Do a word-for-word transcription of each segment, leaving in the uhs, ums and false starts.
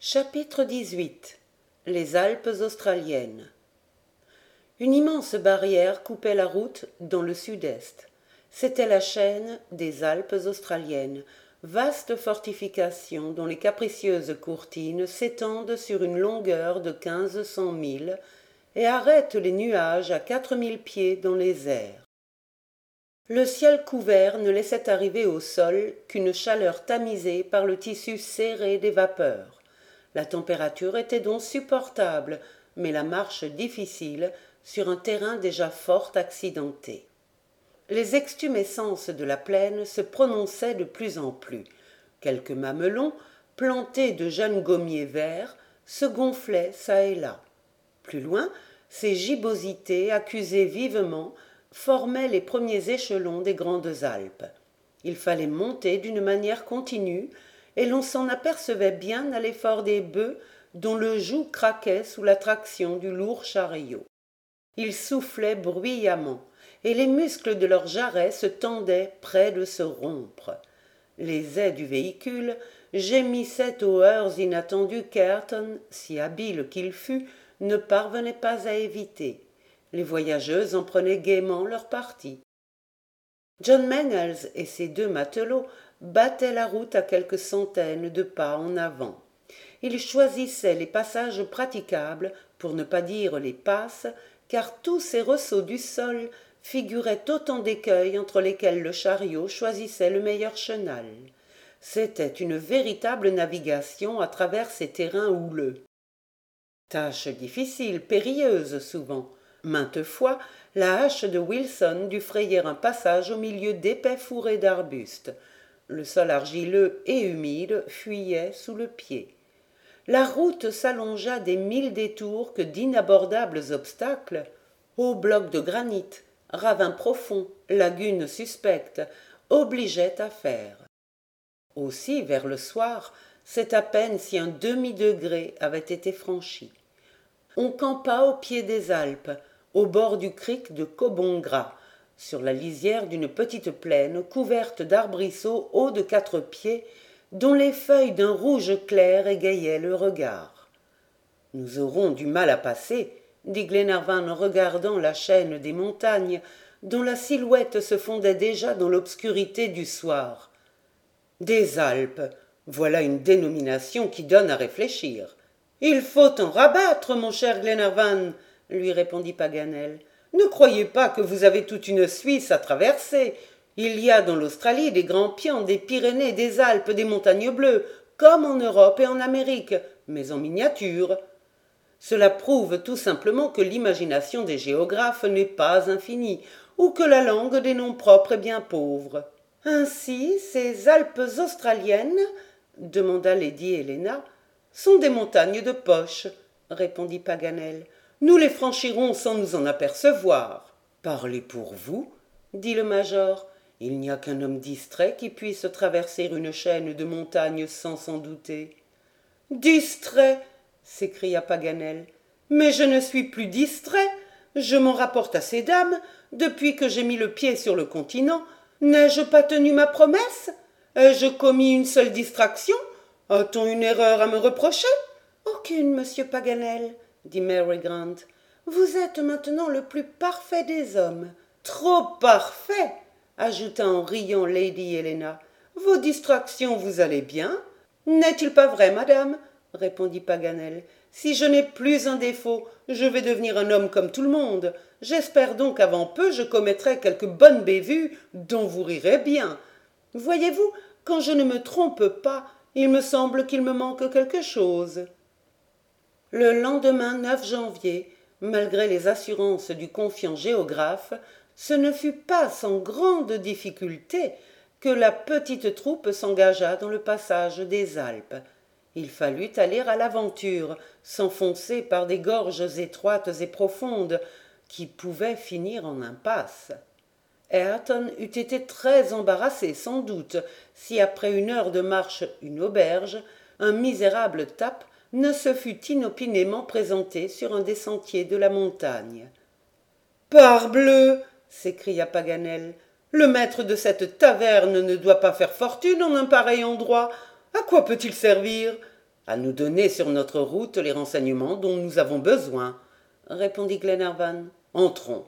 Chapitre dix-huit. Les Alpes australiennes. Une immense barrière coupait la route dans le sud-est. C'était la chaîne des Alpes australiennes, vaste fortification dont les capricieuses courtines s'étendent sur une longueur de quinze cents milles et arrêtent les nuages à quatre mille pieds dans les airs. Le ciel couvert ne laissait arriver au sol qu'une chaleur tamisée par le tissu serré des vapeurs. La température était donc supportable, mais la marche difficile sur un terrain déjà fort accidenté. Les extumescences de la plaine se prononçaient de plus en plus. Quelques mamelons, plantés de jeunes gommiers verts, se gonflaient çà et là. Plus loin, ces gibbosités, accusées vivement, formaient les premiers échelons des Grandes Alpes. Il fallait monter d'une manière continue, et l'on s'en apercevait bien à l'effort des bœufs dont le joug craquait sous la traction du lourd chariot. Ils soufflaient bruyamment, et les muscles de leurs jarrets se tendaient près de se rompre. Les ais du véhicule gémissaient aux heurts inattendus qu'Ayrton, si habile qu'il fût, ne parvenait pas à éviter. Les voyageuses en prenaient gaiement leur parti. John Mangles et ses deux matelots battaient la route à quelques centaines de pas en avant. Ils choisissaient les passages praticables, pour ne pas dire les passes, car tous ces ressauts du sol figuraient autant d'écueils entre lesquels le chariot choisissait le meilleur chenal. C'était une véritable navigation à travers ces terrains houleux. Tâche difficile, périlleuse souvent. Maintes fois, la hache de Wilson dut frayer un passage au milieu d'épais fourrés d'arbustes. Le sol argileux et humide fuyait sous le pied. La route s'allongea des mille détours que d'inabordables obstacles, hauts blocs de granit, ravins profonds, lagunes suspectes, obligeaient à faire. Aussi, vers le soir, c'est à peine si un demi-degré avait été franchi. On campa au pied des Alpes, au bord du crick de Cobongras, sur la lisière d'une petite plaine couverte d'arbrisseaux hauts de quatre pieds, dont les feuilles d'un rouge clair égayaient le regard. « Nous aurons du mal à passer, » dit Glenarvan en regardant la chaîne des montagnes, dont la silhouette se fondait déjà dans l'obscurité du soir. « Des Alpes, voilà une dénomination qui donne à réfléchir. »« Il faut en rabattre, mon cher Glenarvan, » lui répondit Paganel. « Ne croyez pas que vous avez toute une Suisse à traverser. Il y a dans l'Australie des grands pians, des Pyrénées, des Alpes, des montagnes bleues, comme en Europe et en Amérique, mais en miniature. Cela prouve tout simplement que l'imagination des géographes n'est pas infinie, ou que la langue des noms propres est bien pauvre. »« Ainsi, ces Alpes australiennes, demanda lady Helena, sont des montagnes de poche, répondit Paganel. Nous les franchirons sans nous en apercevoir. »« Parlez pour vous, dit le major. Il n'y a qu'un homme distrait qui puisse traverser une chaîne de montagnes sans s'en douter. »« Distrait !» s'écria Paganel. « Mais je ne suis plus distrait. Je m'en rapporte à ces dames. Depuis que j'ai mis le pied sur le continent, n'ai-je pas tenu ma promesse? Ai-je commis une seule distraction? A-t-on une erreur à me reprocher? »« Aucune, monsieur Paganel, dit Mary Grant. Vous êtes maintenant le plus parfait des hommes. »« Trop parfait, ajouta en riant lady Helena. Vos distractions vous allaient bien. »« N'est-il pas vrai, madame? » répondit Paganel. « Si je n'ai plus un défaut, je vais devenir un homme comme tout le monde. J'espère donc qu'avant peu je commettrai quelque bonne bévue dont vous rirez bien. Voyez-vous, quand je ne me trompe pas, il me semble qu'il me manque quelque chose. » Le lendemain neuf janvier, malgré les assurances du confiant géographe, ce ne fut pas sans grande difficulté que la petite troupe s'engagea dans le passage des Alpes. Il fallut aller à l'aventure, s'enfoncer par des gorges étroites et profondes qui pouvaient finir en impasse. Ayrton eût été très embarrassé sans doute si après une heure de marche une auberge, un misérable tape, ne se fût inopinément présenté sur un des sentiers de la montagne. « Parbleu !» s'écria Paganel. « Le maître de cette taverne ne doit pas faire fortune en un pareil endroit. À quoi peut-il servir? À nous donner sur notre route les renseignements dont nous avons besoin, répondit Glenarvan. Entrons.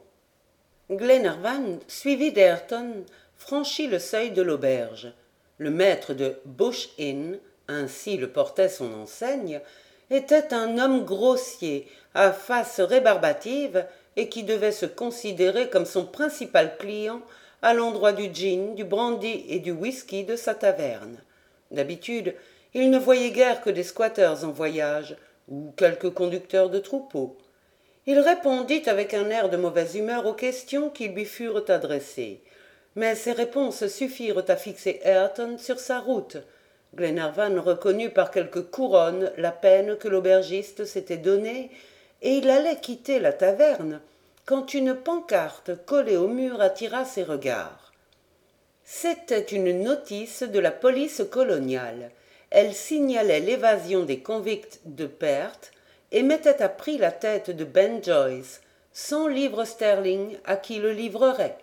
Glenarvan, suivi d'Ayrton, franchit le seuil de l'auberge. Le maître de Bush Inn, ainsi le portait son enseigne, était un homme grossier, à face rébarbative, et qui devait se considérer comme son principal client à l'endroit du gin, du brandy et du whisky de sa taverne. D'habitude, il ne voyait guère que des squatteurs en voyage, ou quelques conducteurs de troupeaux. Il répondit avec un air de mauvaise humeur aux questions qui lui furent adressées. Mais ces réponses suffirent à fixer Ayrton sur sa route. Glenarvan reconnut par quelques couronnes la peine que l'aubergiste s'était donnée, et il allait quitter la taverne, quand une pancarte collée au mur attira ses regards. C'était une notice de la police coloniale. Elle signalait l'évasion des convicts de Perth, et mettait à prix la tête de Ben Joyce, cent livres sterling à qui le livrerait.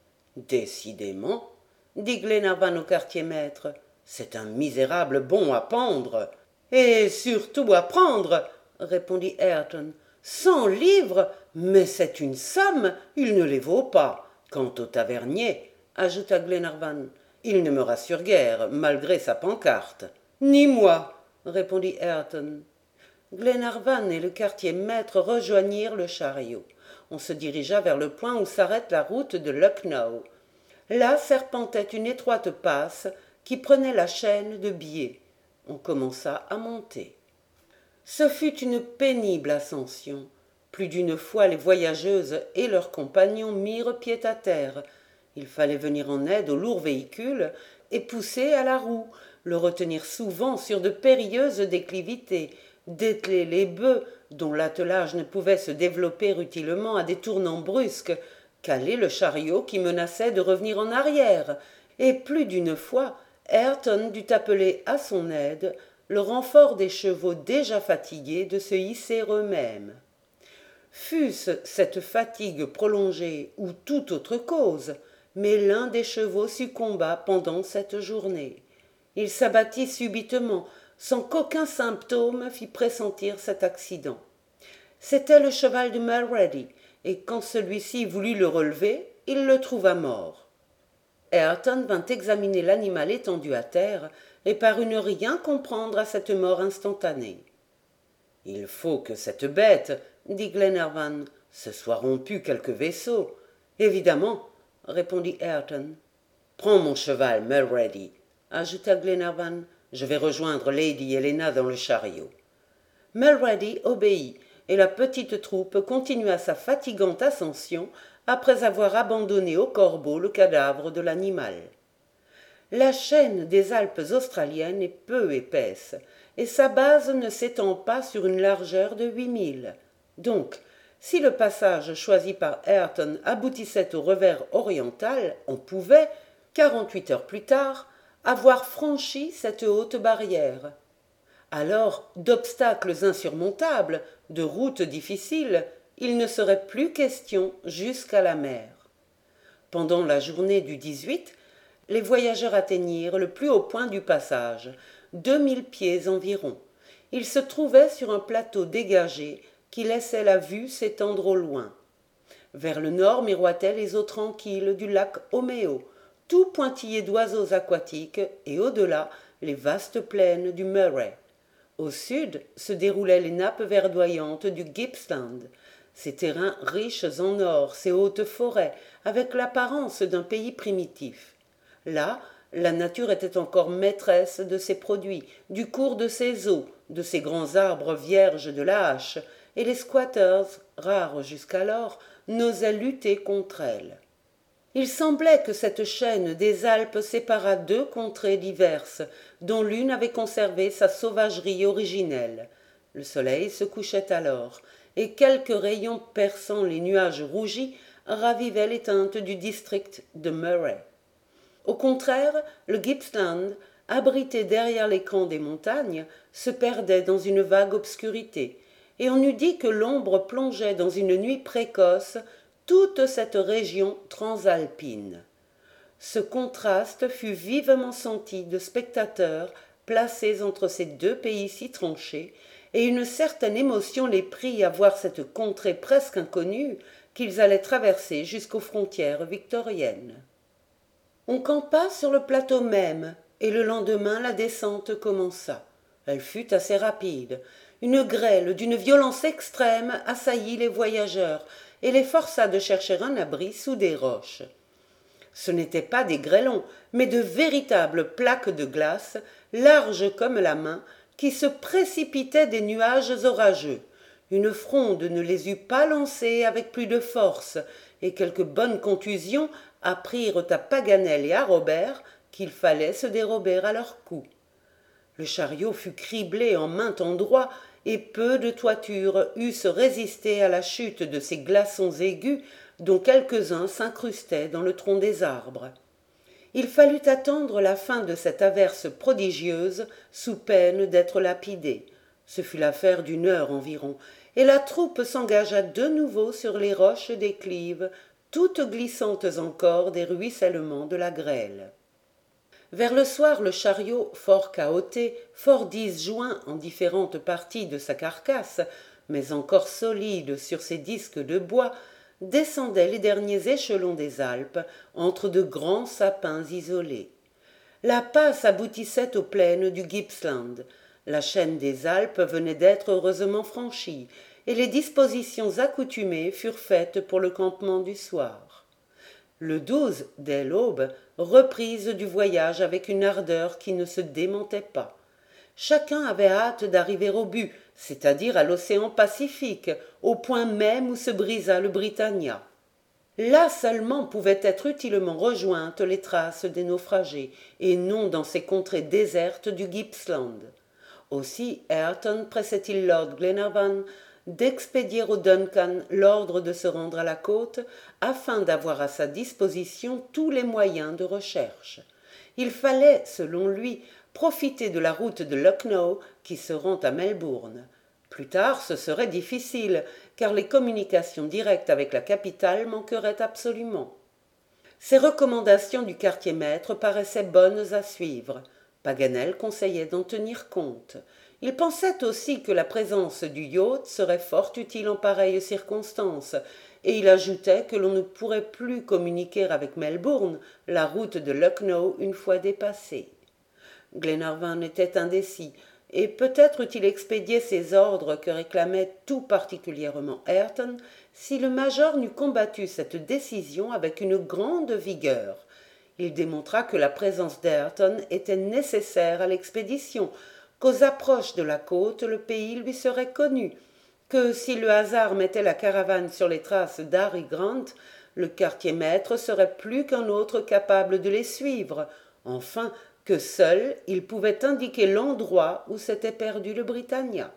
Décidément, dit Glenarvan au quartier-maître, c'est un misérable bon à pendre. Et surtout à prendre, répondit Ayrton. Cent livres, mais c'est une somme, il ne les vaut pas. Quant au tavernier, ajouta Glenarvan, il ne me rassure guère, malgré sa pancarte. Ni moi, répondit Ayrton. Glenarvan et le quartier-maître rejoignirent le chariot. On se dirigea vers le point où s'arrête la route de Lucknow. Là serpentait une étroite passe qui prenait la chaîne de biais. On commença à monter. Ce fut une pénible ascension. Plus d'une fois les voyageuses et leurs compagnons mirent pied à terre. Il fallait venir en aide au lourd véhicule et pousser à la roue, le retenir souvent sur de périlleuses déclivités, dételer les bœufs dont l'attelage ne pouvait se développer utilement à des tournants brusques, caler le chariot qui menaçait de revenir en arrière, et plus d'une fois Ayrton dut appeler à son aide le renfort des chevaux déjà fatigués de se hisser eux-mêmes. Fût-ce cette fatigue prolongée ou toute autre cause, mais l'un des chevaux succomba pendant cette journée. Il s'abattit subitement, sans qu'aucun symptôme fît pressentir cet accident. C'était le cheval de Mulrady, et quand celui-ci voulut le relever, il le trouva mort. Ayrton vint examiner l'animal étendu à terre, et parut ne rien comprendre à cette mort instantanée. « Il faut que cette bête, dit Glenarvan, se soit rompu quelque vaisseau. »« Évidemment, répondit Ayrton. Prends mon cheval, Mulrady, ajouta Glenarvan. Je vais rejoindre Lady Helena dans le chariot. Mulrady obéit, et la petite troupe continua sa fatigante ascension après avoir abandonné au corbeau le cadavre de l'animal. La chaîne des Alpes australiennes est peu épaisse, et sa base ne s'étend pas sur une largeur de huit milles. Donc, si le passage choisi par Ayrton aboutissait au revers oriental, on pouvait, quarante-huit heures plus tard, avoir franchi cette haute barrière. Alors, d'obstacles insurmontables, de routes difficiles, il ne serait plus question jusqu'à la mer. Pendant la journée du dix-huit, les voyageurs atteignirent le plus haut point du passage, deux mille pieds environ. Ils se trouvaient sur un plateau dégagé qui laissait la vue s'étendre au loin. Vers le nord miroitaient les eaux tranquilles du lac Omeo, tout pointillés d'oiseaux aquatiques, et au-delà, les vastes plaines du Murray. Au sud se déroulaient les nappes verdoyantes du Gippsland, ces terrains riches en or, ces hautes forêts, avec l'apparence d'un pays primitif. Là, la nature était encore maîtresse de ses produits, du cours de ses eaux, de ses grands arbres vierges de la hache, et les squatters, rares jusqu'alors, n'osaient lutter contre elle. Il semblait que cette chaîne des Alpes séparât deux contrées diverses, dont l'une avait conservé sa sauvagerie originelle. Le soleil se couchait alors, et quelques rayons perçant les nuages rougis ravivaient les teintes du district de Murray. Au contraire, le Gippsland, abrité derrière l'écran des montagnes, se perdait dans une vague obscurité, et on eût dit que l'ombre plongeait dans une nuit précoce toute cette région transalpine. Ce contraste fut vivement senti de spectateurs placés entre ces deux pays si tranchés, et une certaine émotion les prit à voir cette contrée presque inconnue qu'ils allaient traverser jusqu'aux frontières victoriennes. On campa sur le plateau même, et le lendemain la descente commença. Elle fut assez rapide. Une grêle d'une violence extrême assaillit les voyageurs et les força de chercher un abri sous des roches. Ce n'étaient pas des grêlons, mais de véritables plaques de glace, larges comme la main, qui se précipitaient des nuages orageux. Une fronde ne les eût pas lancés avec plus de force, et quelques bonnes contusions apprirent à Paganel et à Robert qu'il fallait se dérober à leurs coups. Le chariot fut criblé en maint endroit, et peu de toitures eussent résisté à la chute de ces glaçons aigus dont quelques-uns s'incrustaient dans le tronc des arbres. Il fallut attendre la fin de cette averse prodigieuse sous peine d'être lapidée. Ce fut l'affaire d'une heure environ, et la troupe s'engagea de nouveau sur les roches déclives, toutes glissantes encore des ruissellements de la grêle. Vers le soir, le chariot, fort cahoté, fort disjoint en différentes parties de sa carcasse, mais encore solide sur ses disques de bois, descendait les derniers échelons des Alpes, entre de grands sapins isolés. La passe aboutissait aux plaines du Gippsland. La chaîne des Alpes venait d'être heureusement franchie, et les dispositions accoutumées furent faites pour le campement du soir. Le douze, dès l'aube, reprise du voyage avec une ardeur qui ne se démentait pas. Chacun avait hâte d'arriver au but, c'est-à-dire à l'océan Pacifique, au point même où se brisa le Britannia. Là seulement pouvaient être utilement rejointes les traces des naufragés, et non dans ces contrées désertes du Gippsland. Aussi Ayrton pressait-il Lord Glenarvan d'expédier au Duncan l'ordre de se rendre à la côte, afin d'avoir à sa disposition tous les moyens de recherche. Il fallait, selon lui, profiter de la route de Lucknow qui se rend à Melbourne. Plus tard, ce serait difficile, car les communications directes avec la capitale manqueraient absolument. Ces recommandations du quartier-maître paraissaient bonnes à suivre. Paganel conseillait d'en tenir compte. Il pensait aussi que la présence du yacht serait fort utile en pareille circonstance, et il ajoutait que l'on ne pourrait plus communiquer avec Melbourne, la route de Lucknow une fois dépassée. Glenarvan était indécis, et peut-être eût-il expédié ces ordres que réclamait tout particulièrement Ayrton, si le major n'eût combattu cette décision avec une grande vigueur. Il démontra que la présence d'Ayrton était nécessaire à l'expédition, qu'aux approches de la côte le pays lui serait connu, que si le hasard mettait la caravane sur les traces d'Harry Grant, le quartier-maître serait plus qu'un autre capable de les suivre, enfin que seul il pouvait indiquer l'endroit où s'était perdu le Britannia.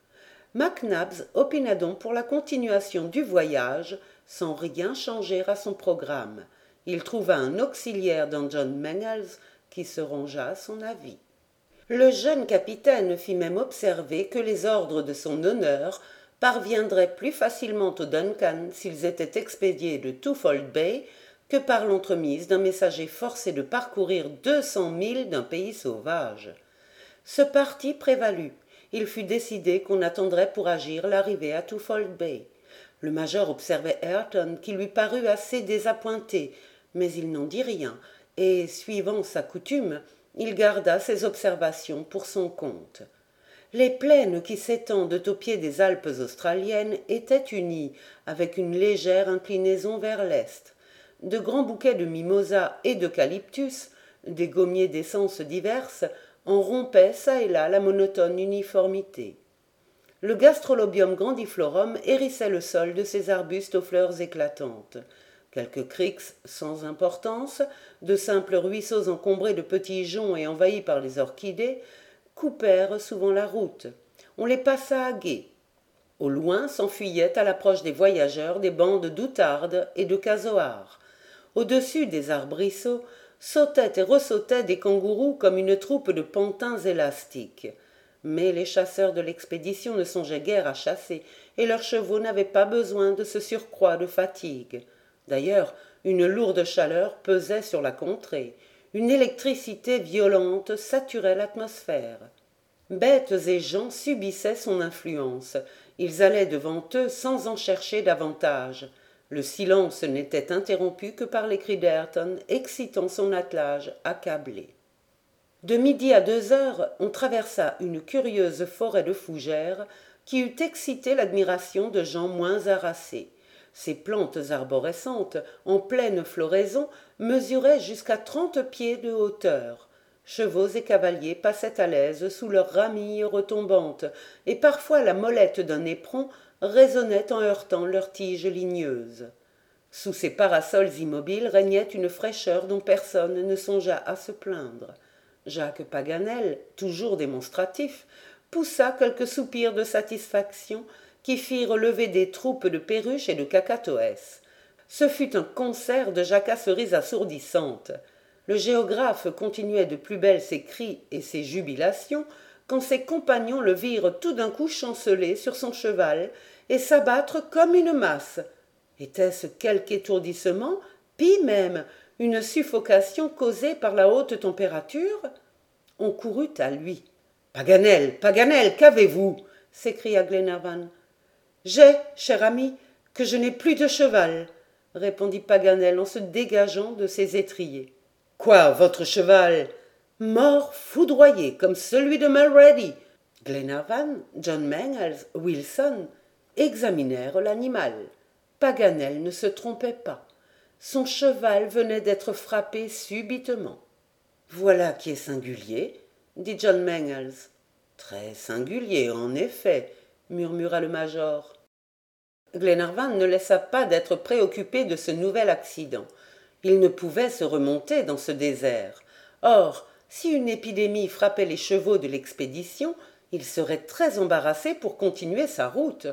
Mac Nabbs opina donc pour la continuation du voyage, sans rien changer à son programme. Il trouva un auxiliaire dans John Mangles qui se rangea à son avis. Le jeune capitaine fit même observer que les ordres de son honneur parviendraient plus facilement au Duncan s'ils étaient expédiés de Twofold Bay que par l'entremise d'un messager forcé de parcourir deux cents milles d'un pays sauvage. Ce parti prévalut. Il fut décidé qu'on attendrait pour agir l'arrivée à Twofold Bay. Le major observait Ayrton, qui lui parut assez désappointé, mais il n'en dit rien, et, suivant sa coutume, il garda ses observations pour son compte. Les plaines qui s'étendent au pied des Alpes australiennes étaient unies, avec une légère inclinaison vers l'est. De grands bouquets de mimosas et d'eucalyptus, des gommiers d'essences diverses, en rompaient çà et là la monotone uniformité. Le gastrolobium grandiflorum hérissait le sol de ses arbustes aux fleurs éclatantes. Quelques criques sans importance, de simples ruisseaux encombrés de petits joncs et envahis par les orchidées, coupèrent souvent la route. On les passa à gué. Au loin s'enfuyaient à l'approche des voyageurs des bandes d'outardes et de casoars. Au-dessus des arbrisseaux sautaient et ressautaient des kangourous comme une troupe de pantins élastiques. Mais les chasseurs de l'expédition ne songeaient guère à chasser, et leurs chevaux n'avaient pas besoin de ce surcroît de fatigue. D'ailleurs, une lourde chaleur pesait sur la contrée. Une électricité violente saturait l'atmosphère. Bêtes et gens subissaient son influence. Ils allaient devant eux sans en chercher davantage. Le silence n'était interrompu que par les cris d'Ayrton excitant son attelage accablé. De midi à deux heures, on traversa une curieuse forêt de fougères qui eût excité l'admiration de gens moins harassés. Ces plantes arborescentes, en pleine floraison, mesuraient jusqu'à trente pieds de hauteur. Chevaux et cavaliers passaient à l'aise sous leurs ramilles retombantes, et parfois la molette d'un éperon résonnait en heurtant leurs tiges ligneuses. Sous ces parasols immobiles régnait une fraîcheur dont personne ne songea à se plaindre. Jacques Paganel, toujours démonstratif, poussa quelques soupirs de satisfaction qui firent lever des troupes de perruches et de cacatoès. Ce fut un concert de jacasseries assourdissantes. Le géographe continuait de plus belle ses cris et ses jubilations quand ses compagnons le virent tout d'un coup chanceler sur son cheval et s'abattre comme une masse. Était-ce quelque étourdissement, pis même une suffocation causée par la haute température? On courut à lui. « Paganel, Paganel, qu'avez-vous » s'écria Glenarvan. « J'ai, cher ami, que je n'ai plus de cheval, » répondit Paganel en se dégageant de ses étriers. « Quoi, votre cheval ?»« Mort foudroyé, comme celui de Mulrady. » Glenarvan, John Mangles, Wilson examinèrent l'animal. Paganel ne se trompait pas. Son cheval venait d'être frappé subitement. « Voilà qui est singulier, » dit John Mangles. « Très singulier, en effet, » murmura le major. Glenarvan ne laissa pas d'être préoccupé de ce nouvel accident. Il ne pouvait se remonter dans ce désert. Or, si une épidémie frappait les chevaux de l'expédition, il serait très embarrassé pour continuer sa route.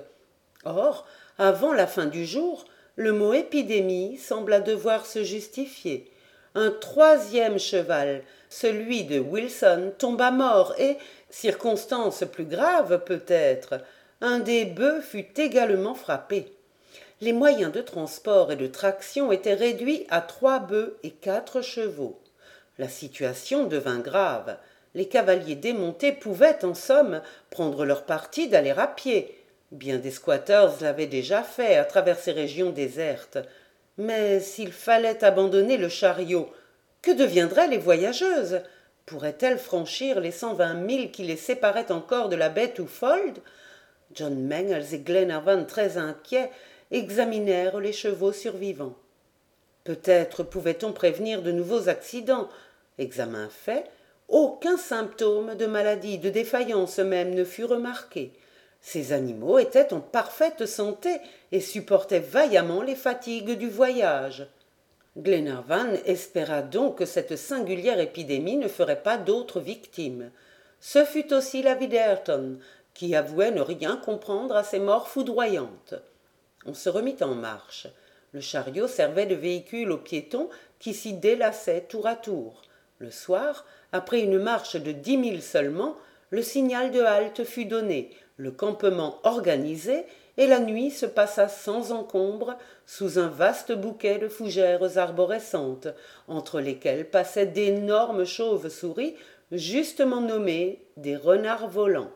Or, avant la fin du jour, le mot épidémie sembla devoir se justifier. Un troisième cheval, celui de Wilson, tomba mort et, circonstance plus grave peut-être, un des bœufs fut également frappé. Les moyens de transport et de traction étaient réduits à trois bœufs et quatre chevaux. La situation devint grave. Les cavaliers démontés pouvaient, en somme, prendre leur parti d'aller à pied. Bien des squatters l'avaient déjà fait à travers ces régions désertes. Mais s'il fallait abandonner le chariot, que deviendraient les voyageuses? Pourraient-elles franchir les cent vingt milles qui les séparaient encore de la baie Twofold? John Mangles et Glenarvan, très inquiets, examinèrent les chevaux survivants. Peut-être pouvait-on prévenir de nouveaux accidents. Examen fait, aucun symptôme de maladie, de défaillance même ne fut remarqué. Ces animaux étaient en parfaite santé et supportaient vaillamment les fatigues du voyage. Glenarvan espéra donc que cette singulière épidémie ne ferait pas d'autres victimes. Ce fut aussi l'avis d'Ayrton, qui avouait ne rien comprendre à ces morts foudroyantes. On se remit en marche. Le chariot servait de véhicule aux piétons qui s'y délassaient tour à tour. Le soir, après une marche de dix milles seulement, le signal de halte fut donné, le campement organisé, et la nuit se passa sans encombre sous un vaste bouquet de fougères arborescentes, entre lesquelles passaient d'énormes chauves-souris, justement nommées des renards volants.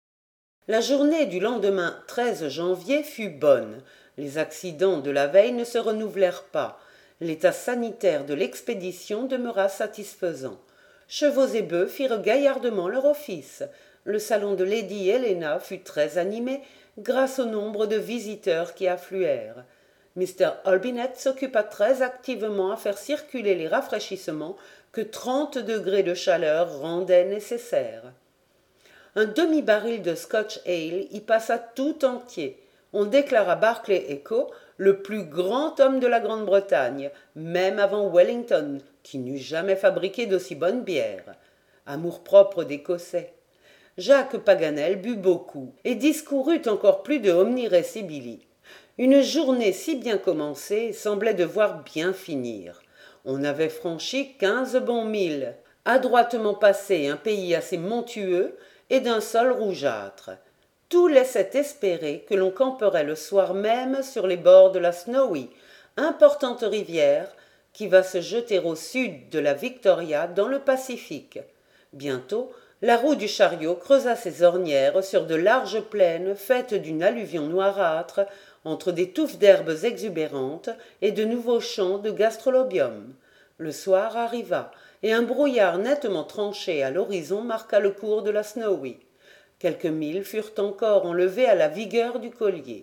La journée du lendemain treize janvier fut bonne. Les accidents de la veille ne se renouvelèrent pas. L'état sanitaire de l'expédition demeura satisfaisant. Chevaux et bœufs firent gaillardement leur office. Le salon de Lady Helena fut très animé grâce au nombre de visiteurs qui affluèrent. Mister Olbinett s'occupa très activement à faire circuler les rafraîchissements que trente degrés de chaleur rendaient nécessaires. Un demi-baril de Scotch ale y passa tout entier. On déclara Barclay Echo le plus grand homme de la Grande-Bretagne, même avant Wellington, qui n'eût jamais fabriqué d'aussi bonne bière. Amour-propre d'Écossais. Jacques Paganel but beaucoup et discourut encore plus de Omni Recibili. Une journée si bien commencée semblait devoir bien finir. On avait franchi quinze bons milles, adroitement passé un pays assez montueux et d'un sol rougeâtre. Tout laissait espérer que l'on camperait le soir même sur les bords de la Snowy, importante rivière qui va se jeter au sud de la Victoria dans le Pacifique. Bientôt, la roue du chariot creusa ses ornières sur de larges plaines faites d'une alluvion noirâtre entre des touffes d'herbes exubérantes et de nouveaux champs de gastrolobium. Le soir arriva, et un brouillard nettement tranché à l'horizon marqua le cours de la Snowy. Quelques milles furent encore enlevés à la vigueur du collier.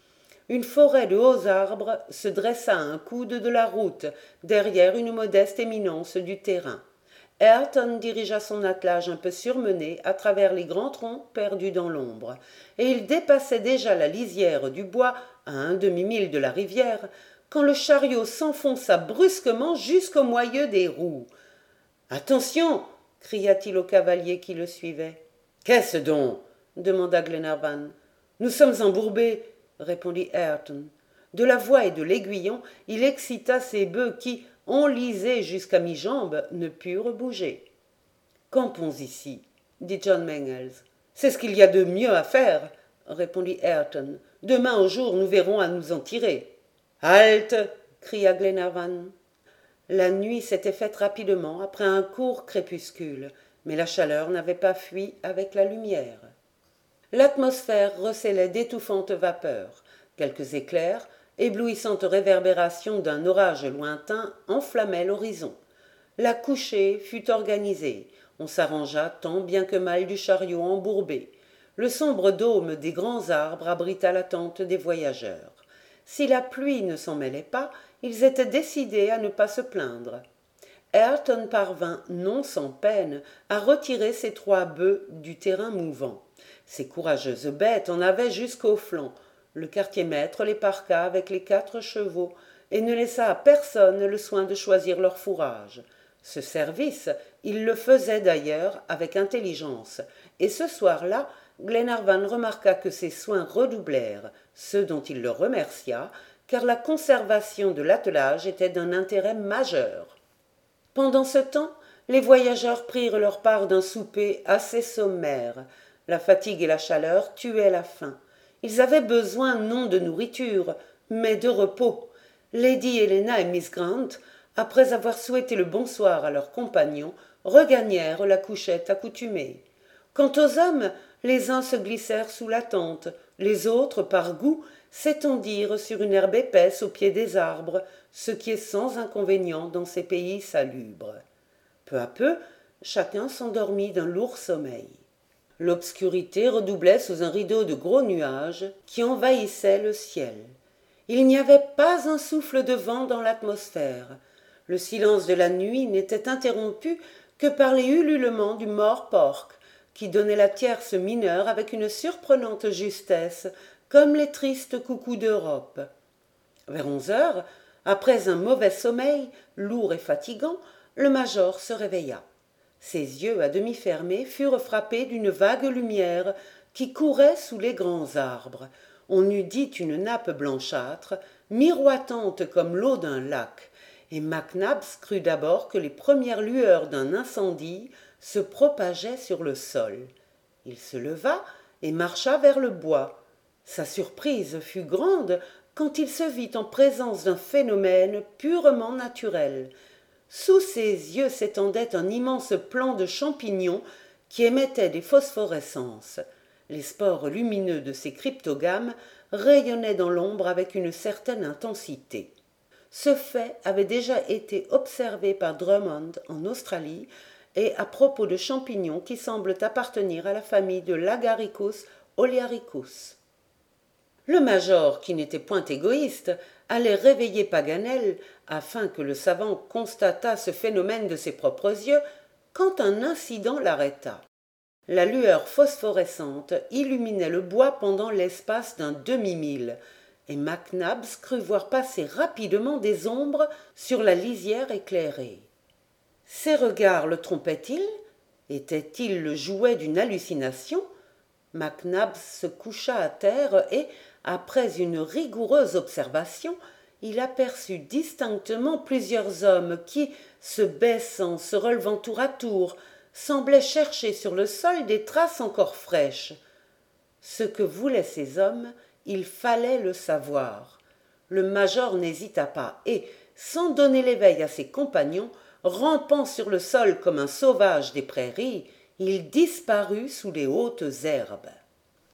Une forêt de hauts arbres se dressa à un coude de la route, derrière une modeste éminence du terrain. Ayrton dirigea son attelage un peu surmené à travers les grands troncs perdus dans l'ombre, et il dépassait déjà la lisière du bois à un demi-mille de la rivière, quand le chariot s'enfonça brusquement jusqu'au moyeu des roues. « Attention !» cria-t-il au cavalier qui le suivait. « Qu'est-ce donc ?» demanda Glenarvan. « Nous sommes embourbés, » répondit Ayrton. De la voix et de l'aiguillon, il excita ses bœufs qui, enlisés jusqu'à mi-jambe, ne purent bouger. « Campons ici, » dit John Mangles. « C'est ce qu'il y a de mieux à faire, » répondit Ayrton. « Demain au jour, nous verrons à nous en tirer. »« Halte !» cria Glenarvan. La nuit s'était faite rapidement après un court crépuscule, mais la chaleur n'avait pas fui avec la lumière. L'atmosphère recélait d'étouffantes vapeurs. Quelques éclairs, éblouissante réverbération d'un orage lointain, enflammaient l'horizon. La couchée fut organisée. On s'arrangea tant bien que mal du chariot embourbé. Le sombre dôme des grands arbres abrita la tente des voyageurs. Si la pluie ne s'en mêlait pas, ils étaient décidés à ne pas se plaindre. Ayrton parvint, non sans peine, à retirer ses trois bœufs du terrain mouvant. Ces courageuses bêtes en avaient jusqu'au flanc. Le quartier-maître les parqua avec les quatre chevaux et ne laissa à personne le soin de choisir leur fourrage. Ce service, il le faisait d'ailleurs avec intelligence, et ce soir-là, Glenarvan remarqua que ses soins redoublèrent, ce dont il le remercia, car la conservation de l'attelage était d'un intérêt majeur. Pendant ce temps, les voyageurs prirent leur part d'un souper assez sommaire. La fatigue et la chaleur tuaient la faim. Ils avaient besoin non de nourriture, mais de repos. Lady Helena et Miss Grant, après avoir souhaité le bonsoir à leurs compagnons, regagnèrent la couchette accoutumée. Quant aux hommes, les uns se glissèrent sous la tente, les autres, par goût, s'étendirent sur une herbe épaisse au pied des arbres, ce qui est sans inconvénient dans ces pays salubres. Peu à peu, chacun s'endormit d'un lourd sommeil. L'obscurité redoublait sous un rideau de gros nuages qui envahissait le ciel. Il n'y avait pas un souffle de vent dans l'atmosphère. Le silence de la nuit n'était interrompu que par les ululements du mort-porc, qui donnait la tierce mineure avec une surprenante justesse, comme les tristes coucous d'Europe. Vers onze heures, après un mauvais sommeil, lourd et fatigant, le major se réveilla. Ses yeux à demi fermés furent frappés d'une vague lumière qui courait sous les grands arbres. On eût dit une nappe blanchâtre, miroitante comme l'eau d'un lac, et Mac Nabbs crut d'abord que les premières lueurs d'un incendie se propageaient sur le sol. Il se leva et marcha vers le bois. Sa surprise fut grande quand il se vit en présence d'un phénomène purement naturel. Sous ses yeux s'étendait un immense plant de champignons qui émettait des phosphorescences. Les spores lumineux de ces cryptogames rayonnaient dans l'ombre avec une certaine intensité. Ce fait avait déjà été observé par Drummond en Australie et à propos de champignons qui semblent appartenir à la famille de l'Agaricus olearicus. Le major, qui n'était point égoïste, allait réveiller Paganel afin que le savant constatât ce phénomène de ses propres yeux, quand un incident l'arrêta. La lueur phosphorescente illuminait le bois pendant l'espace d'un demi-mille, et Mac Nabbs crut voir passer rapidement des ombres sur la lisière éclairée. Ses regards le trompaient-ils? Était-il le jouet d'une hallucination? Mac Nabbs se coucha à terre et, après une rigoureuse observation, il aperçut distinctement plusieurs hommes qui, se baissant, se relevant tour à tour, semblaient chercher sur le sol des traces encore fraîches. Ce que voulaient ces hommes, il fallait le savoir. Le major n'hésita pas et, sans donner l'éveil à ses compagnons, rampant sur le sol comme un sauvage des prairies, il disparut sous les hautes herbes.